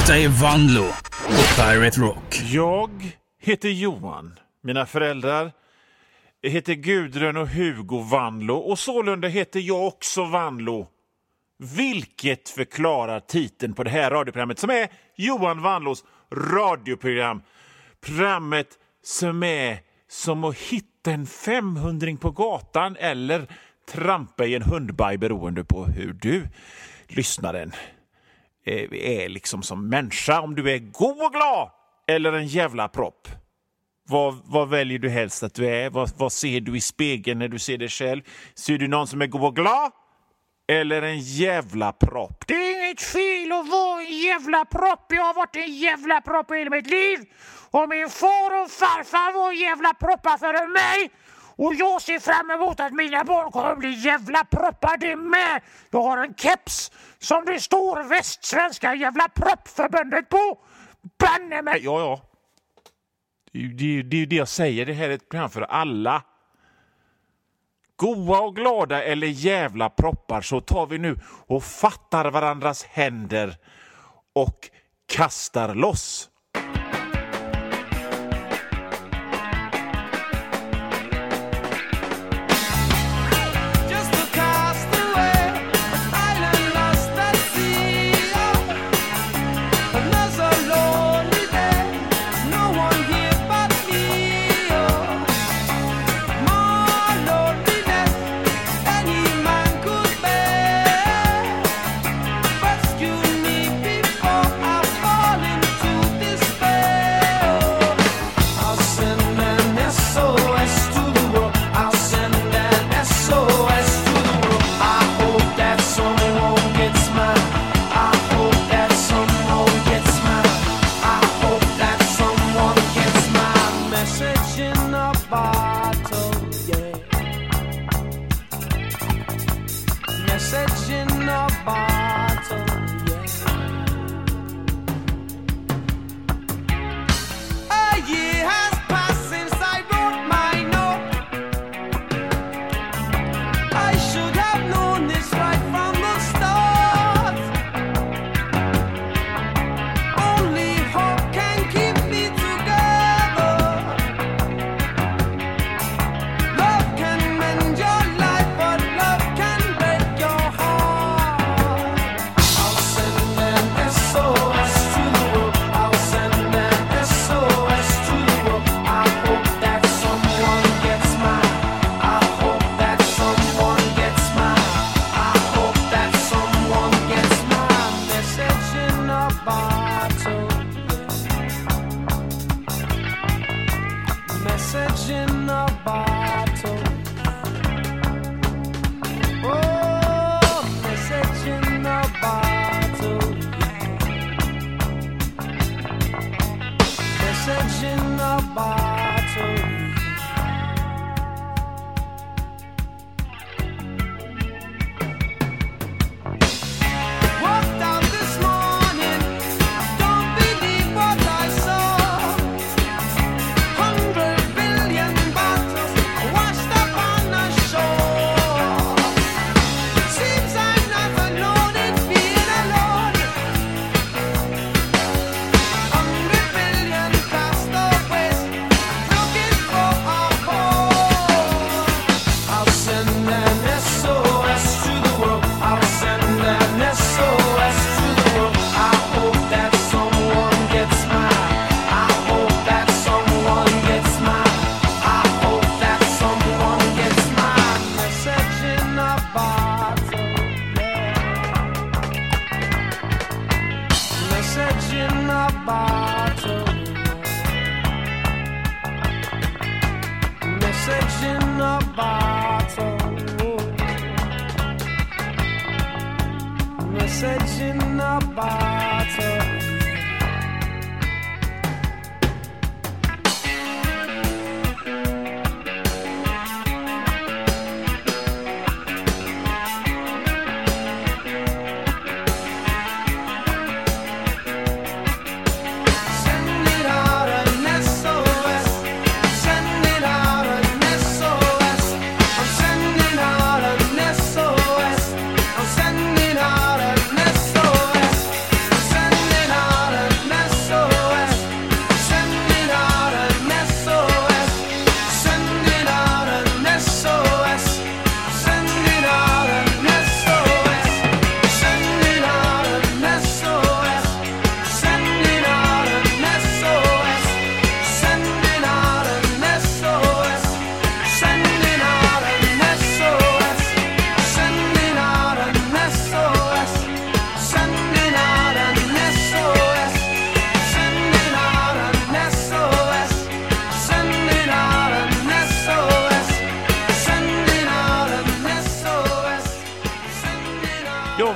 Detta är Vanlo på Pirate Rock. Jag heter Johan. Mina föräldrar heter Gudrun och Hugo Vanlo. Och sålunda heter jag också Vanlo. Vilket förklarar titeln på det här radioprogrammet som är Johan Vanlos radioprogram. Programmet som är som att hitta en 500-ring på gatan eller trampa i en hundbaj beroende på hur du, lyssnaren, är liksom som människa. Om du är god och glad eller en jävla propp. Vad väljer du helst att du är? Vad ser du i spegeln när du ser dig själv? Ser du någon som är god och glad? Eller en jävla propp? Det är inget fel att vara en jävla propp. Jag har varit en jävla propp i hela mitt liv. Och min far och farfar var jävla proppar för mig. Och jag ser fram emot att mina barn kommer bli jävla proppar det med. Jag har en keps som det står Västsvenska jävla proppförbundet på. Banne mig. Ja. Det är det jag säger. Det här är ett program för alla. Goa och glada eller jävla proppar, så tar vi nu och fattar varandras händer och kastar loss.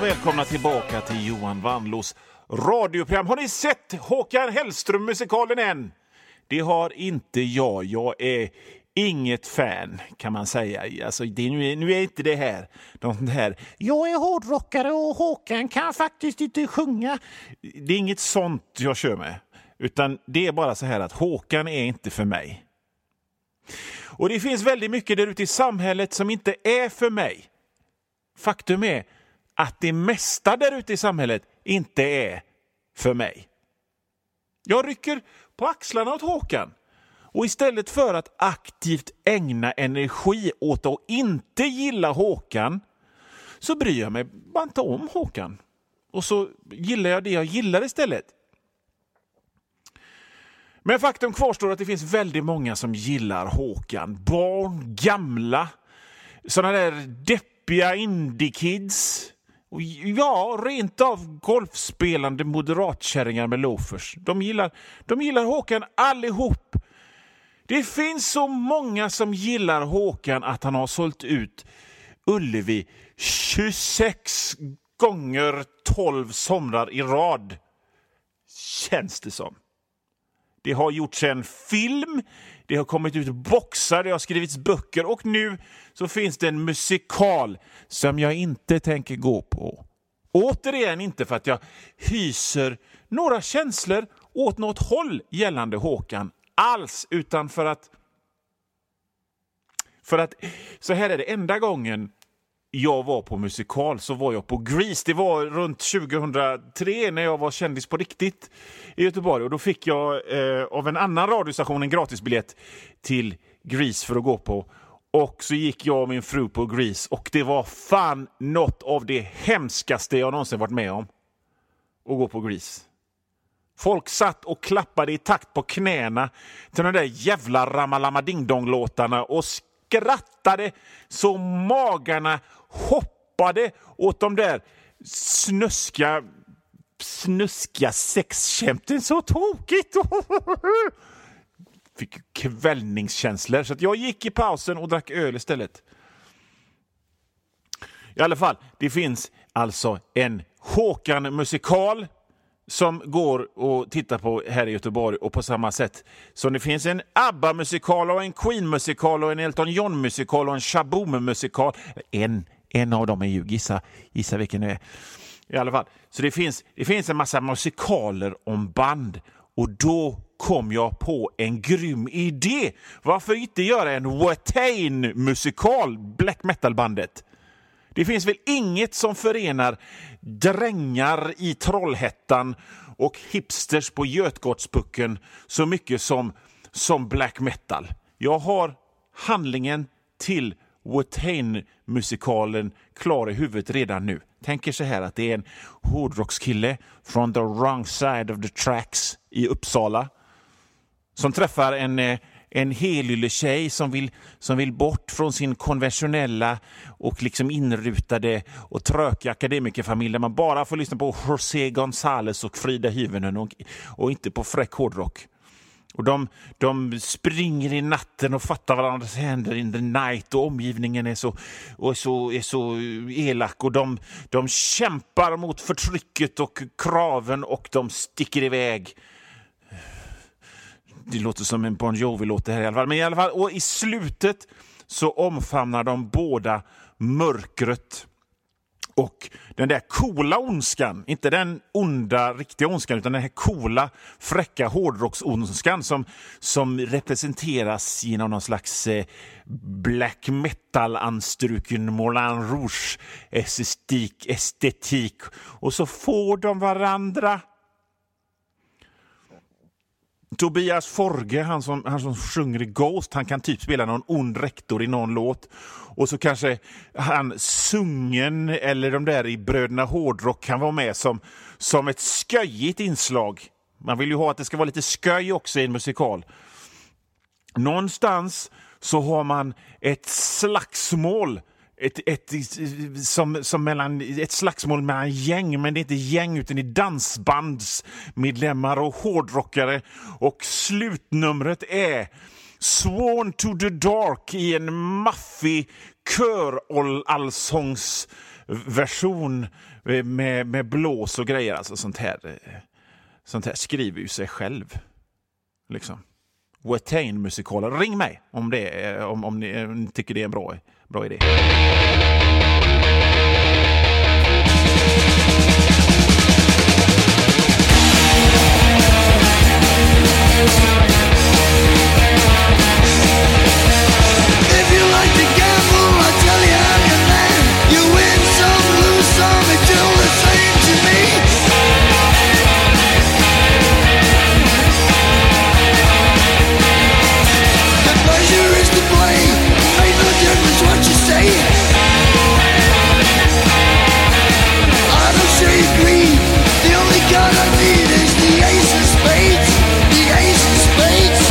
och välkomna tillbaka till Johan Vanlos radioprogram. Har ni sett Håkan Hellström-musikalen än? Det har inte jag. Jag är inget fan, kan man säga. Alltså, nu är inte det här. Jag är hårdrockare och Håkan kan faktiskt inte sjunga. Det är inget sånt jag kör med. Utan det är bara så här att Håkan är inte för mig. Och det finns väldigt mycket där ute i samhället som inte är för mig. Faktum är att det mesta där ute i samhället inte är för mig. Jag rycker på axlarna åt Håkan. Och istället för att aktivt ägna energi åt att inte gilla Håkan, så bryr jag mig bara inte om Håkan. Och så gillar jag det jag gillar istället. Men faktum kvarstår att det finns väldigt många som gillar Håkan. Barn, gamla, sådana där deppiga indie-kids. Och ja, rent av golfspelande moderatkärringar med loafers. De gillar Håkan allihop. Det finns så många som gillar Håkan att han har sålt ut Ullevi 26 gånger 12 somrar i rad. Känns det som. Det har gjorts en film, det har kommit ut boxar, det har skrivits böcker och nu så finns det en musikal som jag inte tänker gå på. Återigen inte för att jag hyser några känslor åt något håll gällande Håkan alls, utan för att så här är det, enda gången jag var på musikal så var jag på Grease. Det var runt 2003 när jag var kändis på riktigt i Göteborg. Och då fick jag av en annan radiostation en gratisbiljett till Grease för att gå på. Och så gick jag och min fru på Grease. Och det var fan något av det hemskaste jag någonsin varit med om. Att gå på Grease. Folk satt och klappade i takt på knäna till de där jävla Ramalama-ding-dong-låtarna och skrattade så magarna hoppade åt de där snuskiga sexkämten. Så tokigt! Fick kvällningskänslor, så att jag gick i pausen och drack öl istället. I alla fall, det finns alltså en Håkan-musikal som går att titta på här i Göteborg, och på samma sätt som det finns en ABBA-musikal och en Queen-musikal och en Elton John-musikal och en Shaboom-musikal. En av dem är ju, gissa vilken det är. I alla fall, så det finns en massa musikaler om band, och då kom jag på en grym idé. Varför inte göra en Watain-musikal, black metal-bandet? Det finns väl inget som förenar drängar i Trollhättan och hipsters på Götgårdspucken så mycket som black metal. Jag har handlingen till Watain-musikalen klar i huvudet redan nu. Tänker så här att det är en hårdrockskille från the wrong side of the tracks i Uppsala som träffar en helylle tjej som vill bort från sin konventionella och liksom inrutade och trökiga akademikerfamilj där man bara får lyssna på José González och Frida Hyvönen och inte på fräck hårdrock. Och de springer i natten och fattar varandras händer in the night, och omgivningen är så elak, och de kämpar mot förtrycket och kraven, och de sticker iväg. Det låter som en Bon Jovi-låt här i alla fall. Men i alla fall, och i slutet så omfamnar de båda mörkret och den där coola ondskan. Inte den onda, riktiga ondskan, utan den här coola, fräcka hårdrocksondskan som representeras genom någon slags black metal-anstruken Moulin Rouge estetik. Och så får de varandra. Tobias Forge, han som sjunger i Ghost, han kan typ spela någon ond rektor i någon låt. Och så kanske han Sungen eller de där i Bröderna Hårdrock kan vara med som ett sköjigt inslag. Man vill ju ha att det ska vara lite sköj också i en musikal. Någonstans så har man ett slagsmål. Ett slagsmål mellan gäng, men det är inte gäng utan det är dansbandsmedlemmar och hårdrockare, och slutnumret är Sworn to the Dark i en maffig körallsångs version med blås och grejer. Alltså sånt här skriver ju sig själv. Liksom. Watain-musikalen. Ring mig om ni tycker det är en bra idé. If you like to gamble, I tell you I'm your man. You win some, lose some, it's all the same to me. The pleasure is to play, ain't no difference what you say. I don't say agree, the only card I need is the ace of spades. The ace of spades.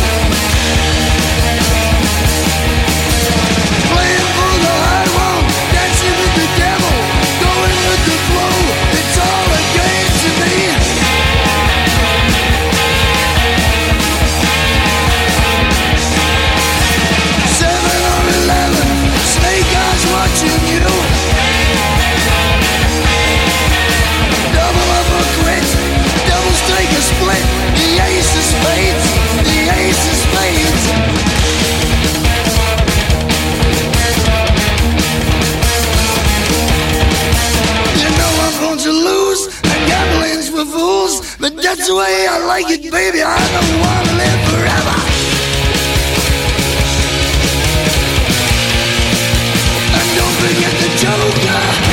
Playing for the high one, dancing with the devil, going with the flow, it's all a game to me. 7 or 11, snake eyes watching you. Double up or quit, doubles take a split. The ace of spades, the ace of spades. You know I'm born to lose, and gambling's for fools. But that's the way I like it, baby. I don't wanna live forever. And don't forget the Joker.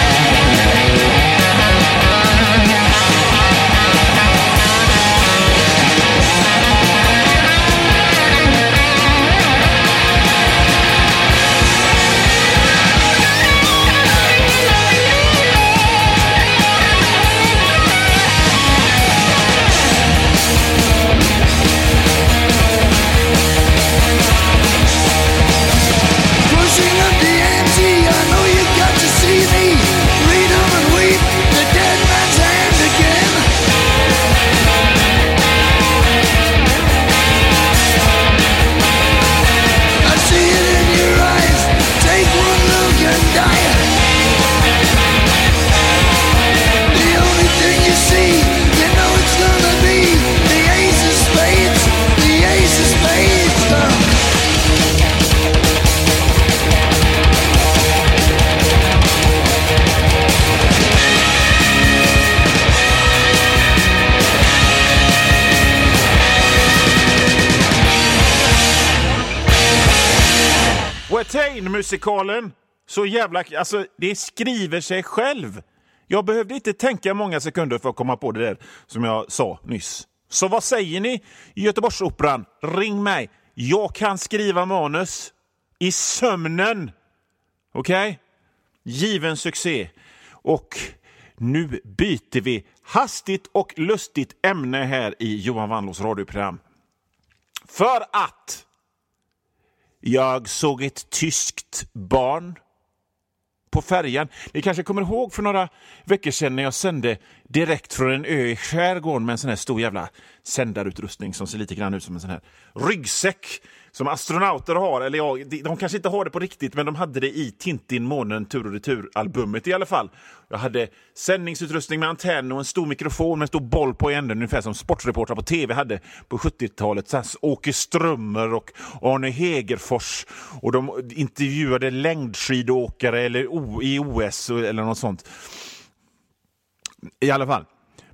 Pushing up the ante, I know you got to see me. Read 'em and weep, the dead man's hand again. I see it in your eyes, take one look and die. The only thing you see, you know it's gonna be the ace of spades, the ace of spades. Watain-musikalen. Så jävla... Alltså, det skriver sig själv. Jag behövde inte tänka många sekunder för att komma på det där som jag sa nyss. Så vad säger ni i Göteborgsoperan? Ring mig. Jag kan skriva manus i sömnen. Okej? Given succé. Och nu byter vi hastigt och lustigt ämne här i Johan Wandlås radioprogram. För att jag såg ett tyskt barn på färjan. Ni kanske kommer ihåg för några veckor sedan när jag sände direkt från en ö i skärgården med en sån här stor jävla sändarutrustning som ser lite grann ut som en sån här ryggsäck som astronauter har. Eller ja, de kanske inte har det på riktigt, men de hade det i Tintin, månen, tur och retur-albumet i alla fall. Jag hade sändningsutrustning med antenn och en stor mikrofon med en stor boll på änden, ungefär som sportreportrar på tv hade på 70-talet. Så Åke Strömmer och Arne Hegerfors, och de intervjuade längdskidåkare eller i OS eller något sånt. I alla fall.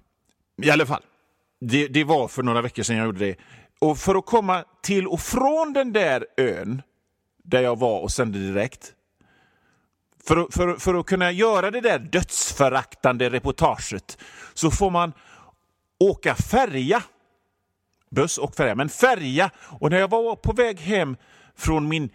Det var för några veckor sedan jag gjorde det. Och för att komma till och från den där ön där jag var och sände direkt, för att kunna göra det där dödsföraktande reportaget, så får man åka färja. Buss och färja, men färja. Och när jag var på väg hem från min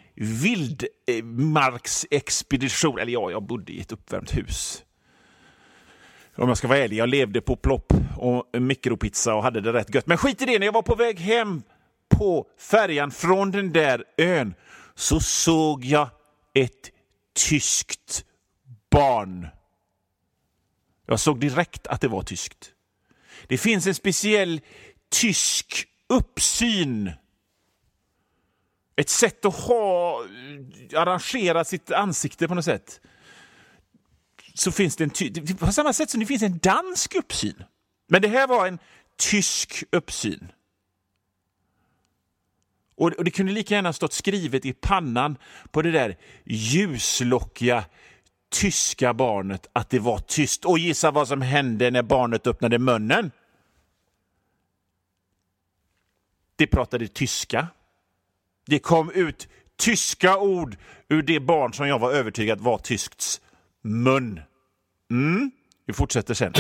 vildmarksexpedition, eller ja, jag bodde i ett uppvärmt hus. Om jag ska vara ärlig, jag levde på plopp och mikropizza och hade det rätt gött. Men skit i det, när jag var på väg hem på färjan från den där ön så såg jag ett tyskt barn. Jag såg direkt att det var tyskt. Det finns en speciell tysk uppsyn. Ett sätt att ha arrangerat sitt ansikte på något sätt. så finns det på samma sätt som det finns en dansk uppsyn. Men det här var en tysk uppsyn. Och det kunde lika gärna stått skrivet i pannan på det där ljuslockiga tyska barnet att det var tyst. Och gissa vad som hände när barnet öppnade munnen. Det pratade tyska. Det kom ut tyska ord ur det barn som jag var övertygad var tysks mun. Vi fortsätter sen.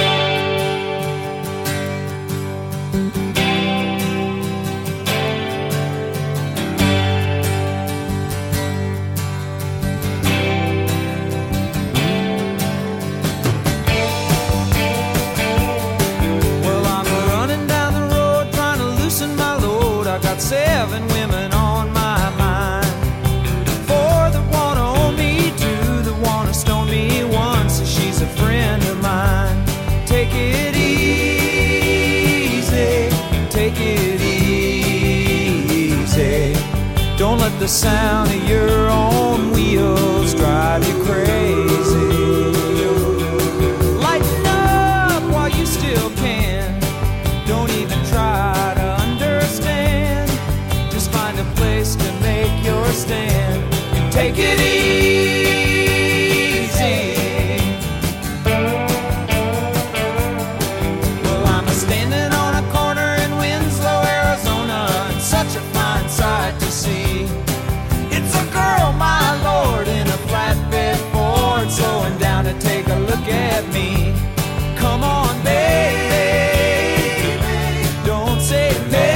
Seven women on my mind. For the one to own me, two, the one to stone me, one, so she's a friend of mine. Take it easy, take it easy. Don't let the sound of your own wheels drive you crazy. Lighten up while you still can. Don't even try to understand. Find a place to make your stand and take it easy. Well, I'm standing on a corner in Winslow, Arizona, and such a fine sight to see. It's a girl, my lord, in a flatbed Ford, slowing down to take a look at me. Come on, baby, don't say baby.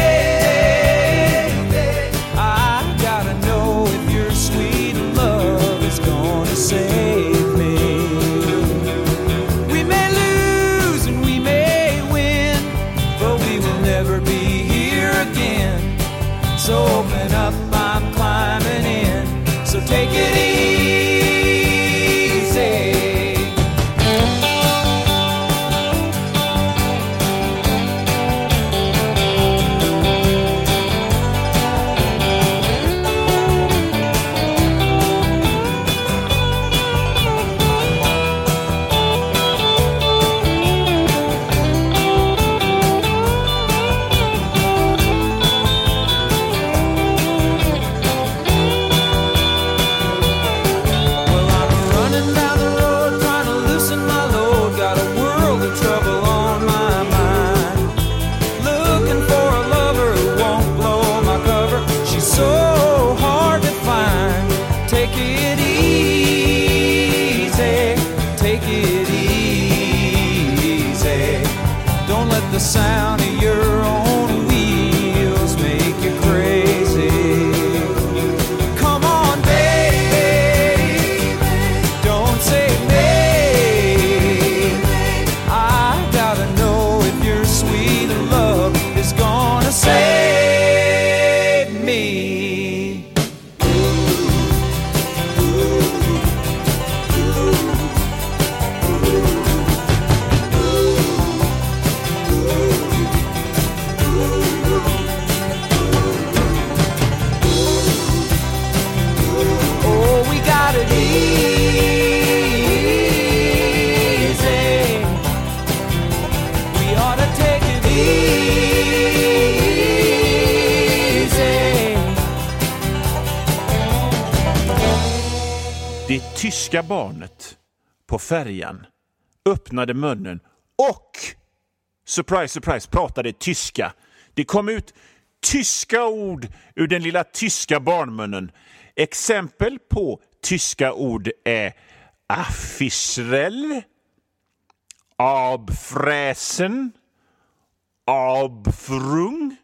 Save me. We may lose and we may win, but we will never be here again. So open up, I'm climbing in. So take it easy. The sound of your own wheels make you crazy. Come on, baby, don't say maybe. I gotta know if your sweet love is gonna save me. Det tyska barnet på färjan öppnade munnen och, surprise, surprise, pratade tyska. Det kom ut tyska ord ur den lilla tyska barnmunnen. Exempel på tyska ord är affischrell, abfräsen, abfrung,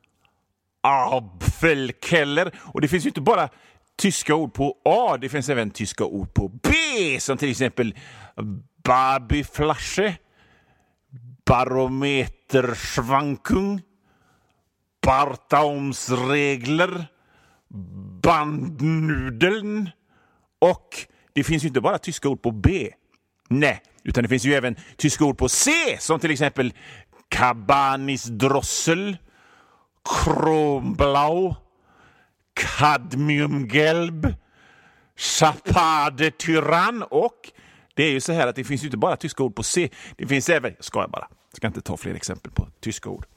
abfelkeller. Och det finns ju inte bara tyska ord på A, det finns även tyska ord på B, som till exempel Babyflasche, Barometerschwankung, Bartaumsregler, Bandnudeln. Och det finns ju inte bara tyska ord på B. Nej, utan det finns ju även tyska ord på C, som till exempel Kabanisdrossel, Kromblau, Kadmiumgelb, Chapade Tyrann och Det är ju så här att det finns ju inte bara tyska ord på C. Det finns även, jag ska inte ta fler exempel på tyska ord.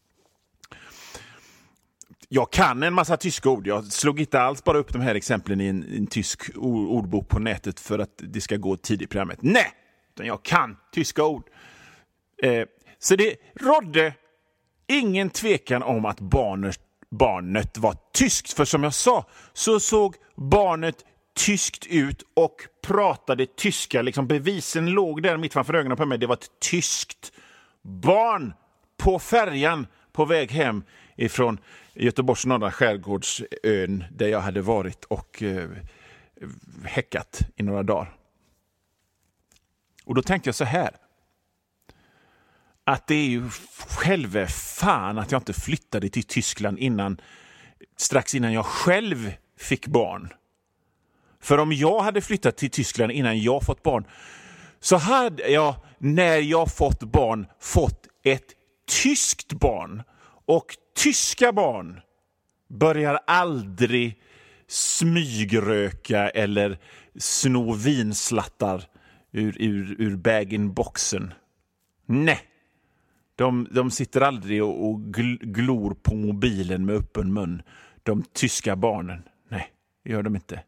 Jag kan en massa tyska ord. Jag slog inte alls bara upp de här exemplen i en tysk ordbok på nätet för att det ska gå tidigt i programmet. Nej, utan jag kan tyska ord. Så det rådde ingen tvekan om att barnet var tyskt. För som jag sa så såg barnet tyskt ut och pratade tyska. Liksom bevisen låg där mitt framför ögonen på mig. Det var ett tyskt barn på färjan på väg hem ifrån Göteborgs norra skärgårdsön där jag hade varit och häckat i några dagar. Och då tänkte jag så här. Att det är ju själva fan att jag inte flyttade till Tyskland strax innan jag själv fick barn. För om jag hade flyttat till Tyskland innan jag fått barn så hade jag när jag fått barn fått ett tyskt barn. Och tyska barn börjar aldrig smygröka eller sno vinslattar ur bag-in-boxen. Nej. De sitter aldrig och glor på mobilen med öppen mun. De tyska barnen. Nej, det gör de inte.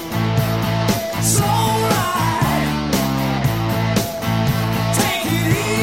Take it easy.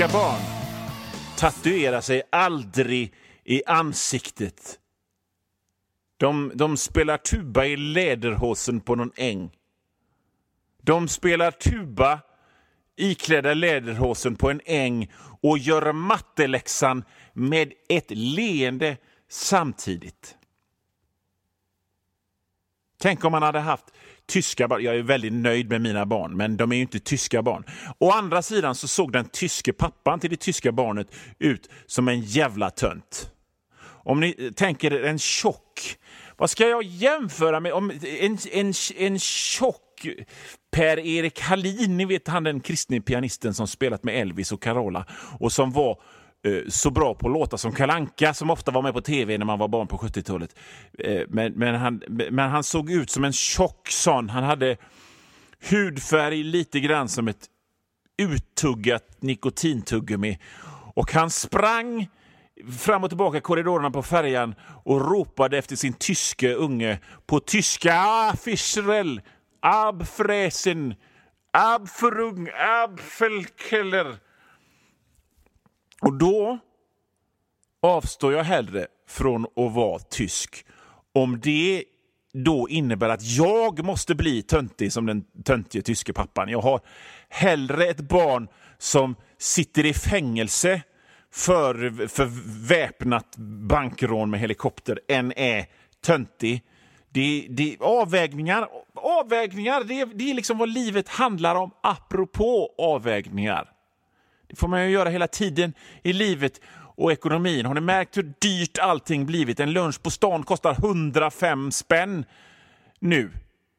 tyska barn tatuerar sig aldrig i ansiktet. De spelar tuba i läderhosen på någon äng. De spelar tuba iklädda läderhosen på en äng och gör matteläxan med ett leende samtidigt. Tänk om man hade haft tyska barn. Jag är väldigt nöjd med mina barn, men de är ju inte tyska barn. Å andra sidan så såg den tyske pappan till det tyska barnet ut som en jävla tönt. Om ni tänker en tjock, vad ska jag jämföra med? Om en tjock Per-Erik Hallin, ni vet han den kristne pianisten som spelat med Elvis och Carola och som var så bra på låtar som Kalle Anka, som ofta var med på tv när man var barn på 70-talet. Men han såg ut som en tjock sån. Han hade hudfärg lite grann som ett uttuggat nikotintuggummi. Och han sprang fram och tillbaka i korridorerna på färjan och ropade efter sin tyske unge på tyska: Fischerell, Abfräsen, Abförung, Abfelkeller. Och då avstår jag hellre från att vara tysk. Om det då innebär att jag måste bli töntig som den töntige tyske pappan. Jag har hellre ett barn som sitter i fängelse för väpnat bankrån med helikopter än är töntig. Det avvägningar, det är liksom vad livet handlar om apropå avvägningar. Det får man ju göra hela tiden i livet och ekonomin. Har ni märkt hur dyrt allting blivit? En lunch på stan kostar 105 spänn nu.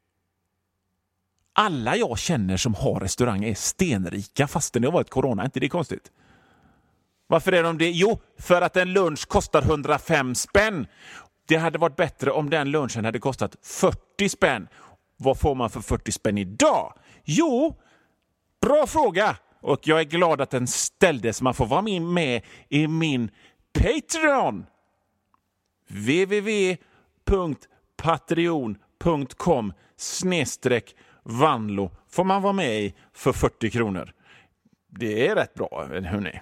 Alla jag känner som har restaurang är stenrika fastän det har varit corona. Inte det är konstigt? Varför är de det? Jo, för att en lunch kostar 105 spänn. Det hade varit bättre om den lunchen hade kostat 40 spänn. Vad får man för 40 spänn idag? Jo, bra fråga. Och jag är glad att den ställdes. Man får vara med i min Patreon. www.patreon.com/Vanlo får man vara med i för 40 kronor. Det är rätt bra, hörni.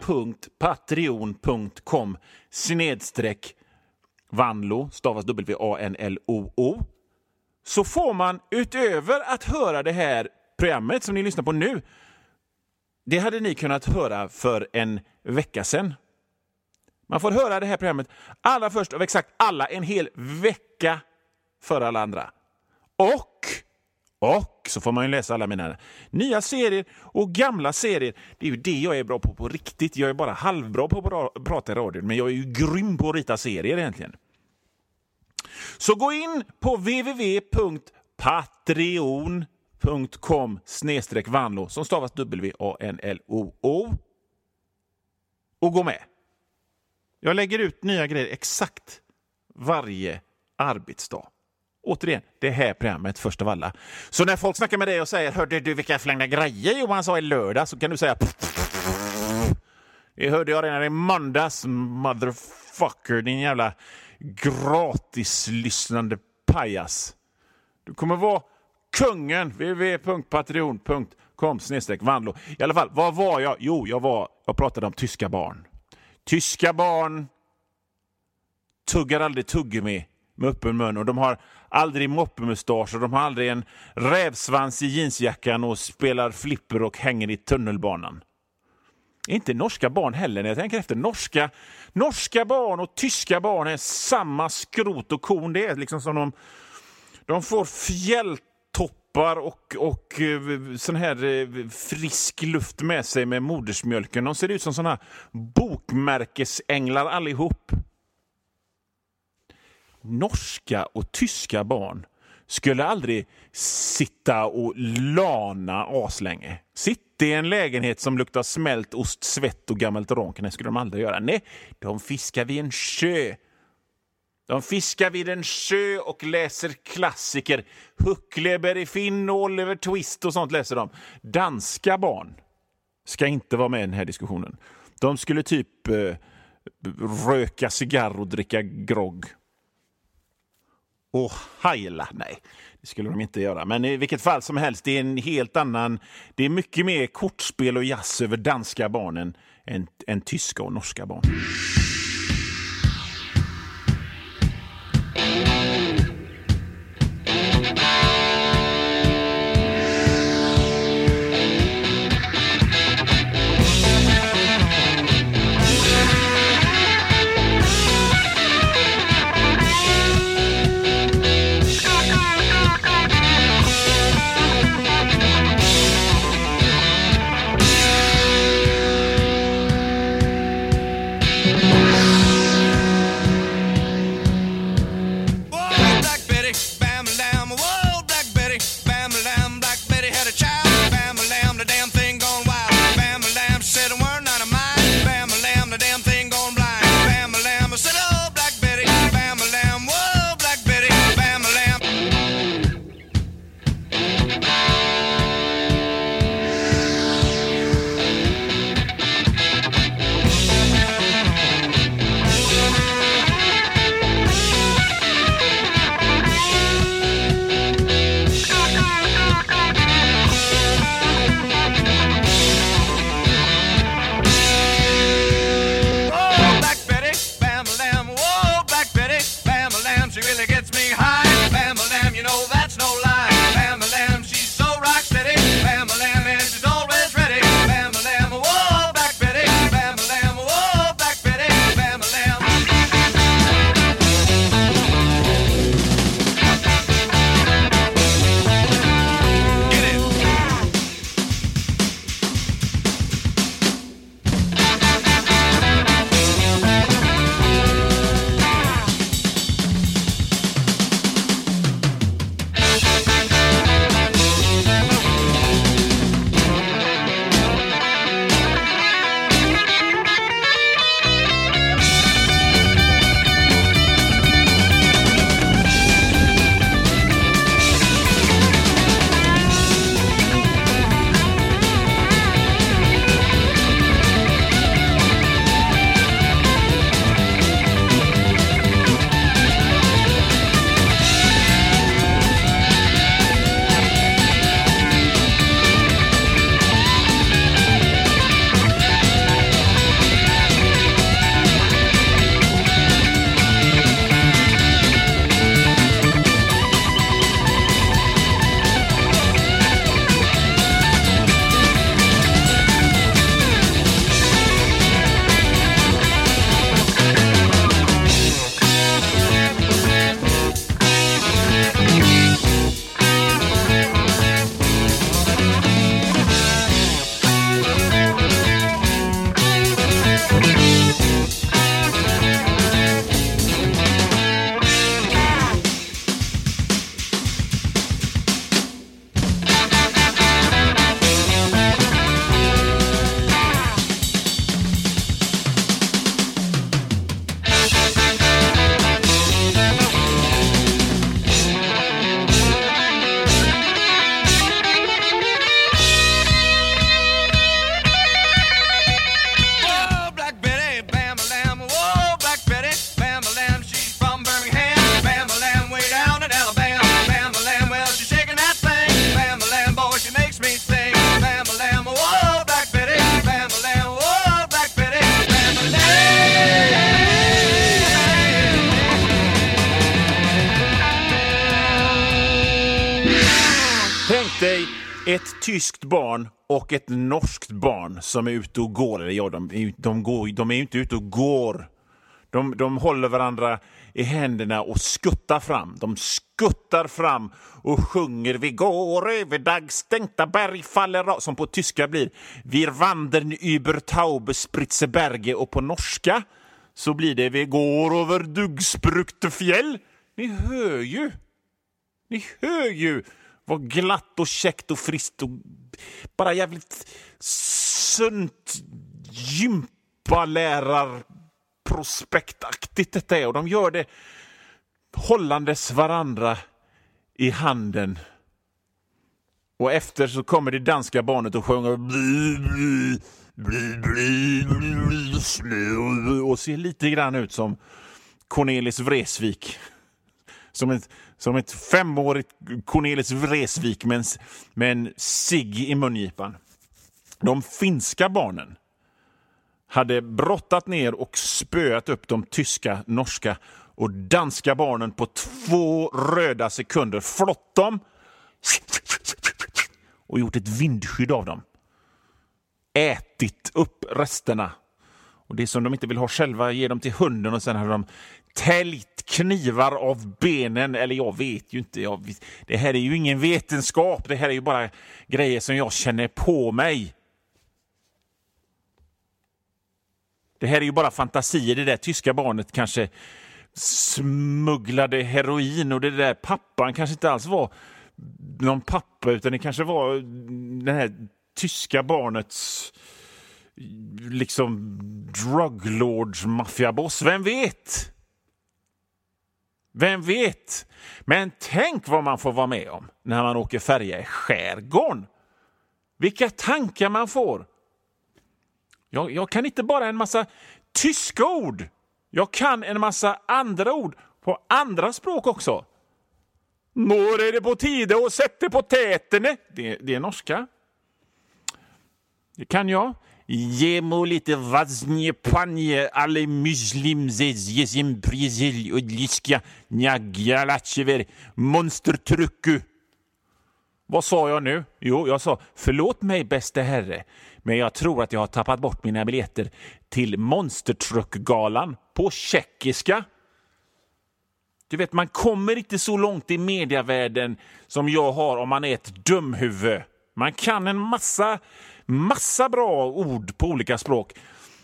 www.patreon.com/Vanlo, stavas WANLOO, så får man utöver att höra det här programmet som ni lyssnar på nu, det hade ni kunnat höra för en vecka sedan. Man får höra det här programmet allra först av exakt alla en hel vecka för alla andra. Och så får man ju läsa alla mina nya serier och gamla serier. Det är ju det jag är bra på riktigt. Jag är bara halvbra på att prata i radion, men jag är ju grym på att rita serier egentligen. Så gå in på www.patreon.com/Vanlo, som stavas WANLOO, och gå med. Jag lägger ut nya grejer exakt varje arbetsdag. Återigen, det här programmet först av alla. Så när folk snackar med dig och säger, hörde du vilka flängda grejer Johan sa i lördag, så kan du säga, det hörde jag redan i måndags, motherfucker, din jävla gratislyssnande pajas. Du kommer vara kungen. www.patreon.com/Vanlo. I alla fall, vad var jag? Jo, jag pratade om tyska barn. Tyska barn tuggar aldrig tuggummi med öppen mun, och de har aldrig moppemustasch, och de har aldrig en rävsvans i jeansjackan och spelar flipper och hänger i tunnelbanan. Inte norska barn heller när jag tänker efter. Norska barn och tyska barn är samma skrot och korn. Det är liksom som de får fjälltoppar och sån här frisk luft med sig med modersmjölken. De ser ut som såna här bokmärkesänglar allihop. Norska och tyska barn skulle aldrig sitta och lana aslänge. Sitta i en lägenhet som luktar smält ost, svett och gammalt ronk. Det skulle de aldrig göra. Nej, de fiskar vid en sjö. De fiskar vid en sjö och läser klassiker. Huckleberry Finn och Oliver Twist och sånt läser de. Danska barn ska inte vara med i den här diskussionen. De skulle typ röka cigarr och dricka grogg. Och hajla, nej, det skulle de inte göra. Men i vilket fall som helst, det är en helt annan, det är mycket mer kortspel och jazz över danska barnen än tyska och norska barn. Ett tyskt barn och ett norskt barn som är ute och går. Eller ja, de är ju inte ute och går. De håller varandra i händerna och skuttar fram. De skuttar fram och sjunger vi går över dagstänkta berg faller som på tyska blir wir wandern über Taube Spritzeberge, och på norska så blir det vi går över Dugsbrukte fjäll. Ni hör ju vad glatt och käckt och friskt och bara jävligt sunt gympalärar-prospektaktigt detta är. Och de gör det hållandes varandra i handen. Och efter så kommer det danska barnet och sjunger och ser lite grann ut som Cornelis Vreeswijk. Som ett 5-årigt Cornelis Vreeswijk med en cigg i mungipan. De finska barnen hade brottat ner och spöat upp de tyska, norska och danska barnen på 2 röda sekunder. Flott dem och gjort ett vindskydd av dem. Ätit upp resterna. Och det som de inte vill ha själva ger dem till hunden, och sen har de täljt knivar av benen. Eller jag vet ju inte. Det här är ju ingen vetenskap. Det här är ju bara grejer som jag känner på mig. Det här är ju bara fantasier. Det där tyska barnet kanske smugglade heroin, och det där pappan kanske inte alls var någon pappa, utan det kanske var den här tyska barnets liksom druglords maffiaboss. Vem vet? Men tänk vad man får vara med om när man åker färja i skärgården. Vilka tankar man får. Jag kan inte bara en massa tyska ord. Jag kan en massa andra ord på andra språk också. Når är det på tide och sätter på tätene. Det är norska. Det kan jag. Jemo lite vaznje panje alle muslimzes jesim prizel odliska njagalachever monstertrucku. Vad sa jag nu? Jo, jag sa förlåt mig bäste herre, men jag tror att jag har tappat bort mina biljetter till Monstertruckgalan på tjeckiska. Du vet, man kommer inte så långt i mediavärlden som jag har om man är ett dumhuvud. Man kan en massa bra ord på olika språk.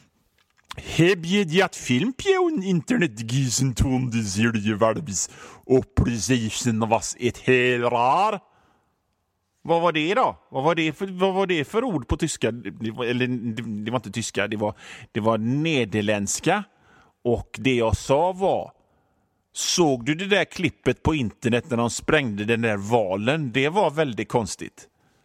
Hebjedjat filmpjön internetgisen tondizirje valbis och precision was ett helar. Vad var det då? Vad var det för ord på tyska? Det var inte tyska, det var nederländska. Och det jag sa var: såg du det där klippet på internet när de sprängde den där valen? Det var väldigt konstigt.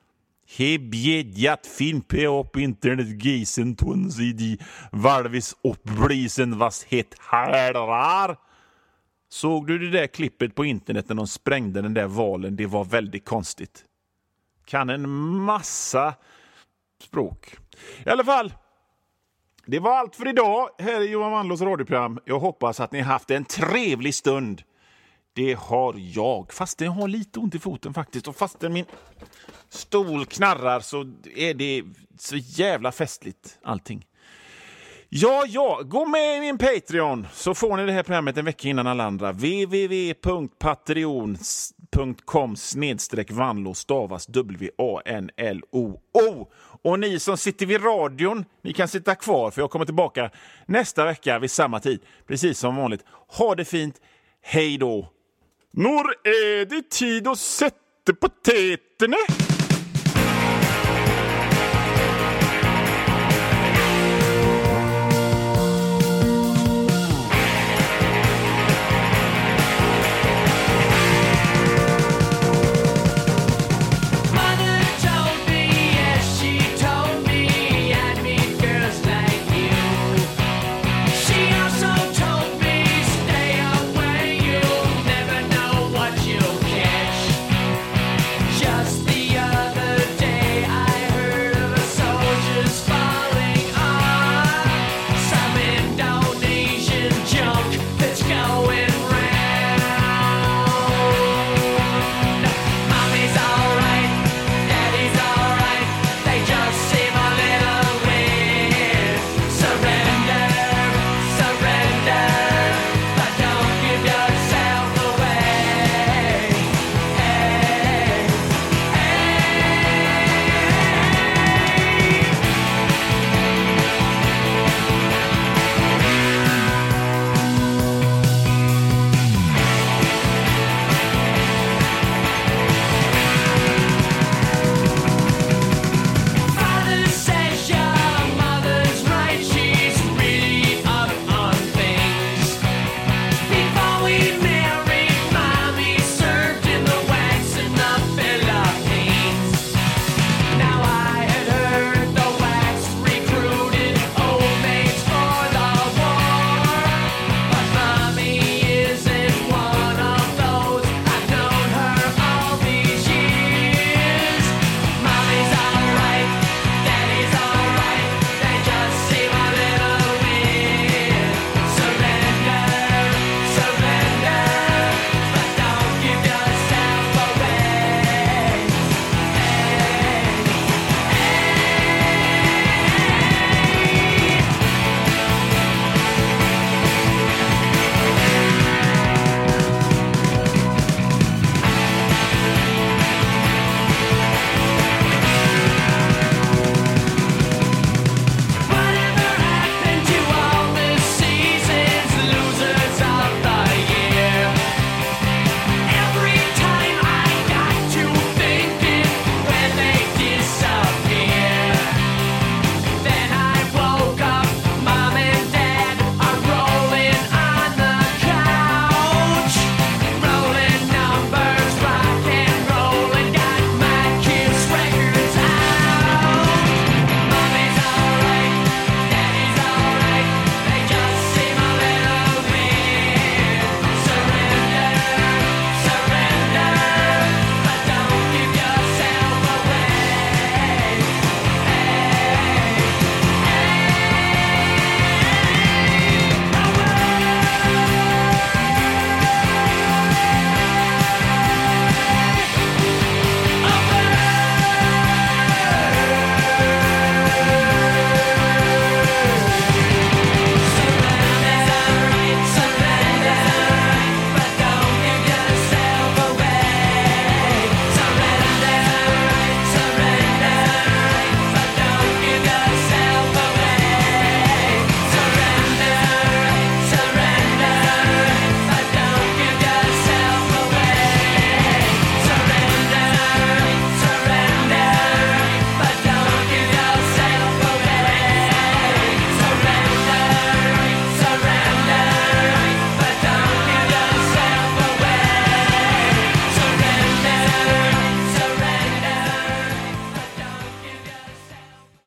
Hebjedjat filmpe på internet gisen tonzidi valvis uppbrisen was het härar. Såg du det där klippet på internet när de sprängde den där valen? Det var väldigt konstigt. Kan en massa språk. I alla fall, det var allt för idag här i Johan Wandlås radioprogram. Jag hoppas att ni har haft en trevlig stund. Det har jag. Fast jag har lite ont i foten faktiskt. Och fastän min stol knarrar så är det så jävla festligt allting. Ja, gå med i min Patreon så får ni det här programmet en vecka innan alla andra. www.patreon.com/Vanlo stavas WANLOO. Och ni som sitter vid radion, ni kan sitta kvar för jag kommer tillbaka nästa vecka vid samma tid. Precis som vanligt. Ha det fint. Hej då. Når är det tid att sätta på tätene?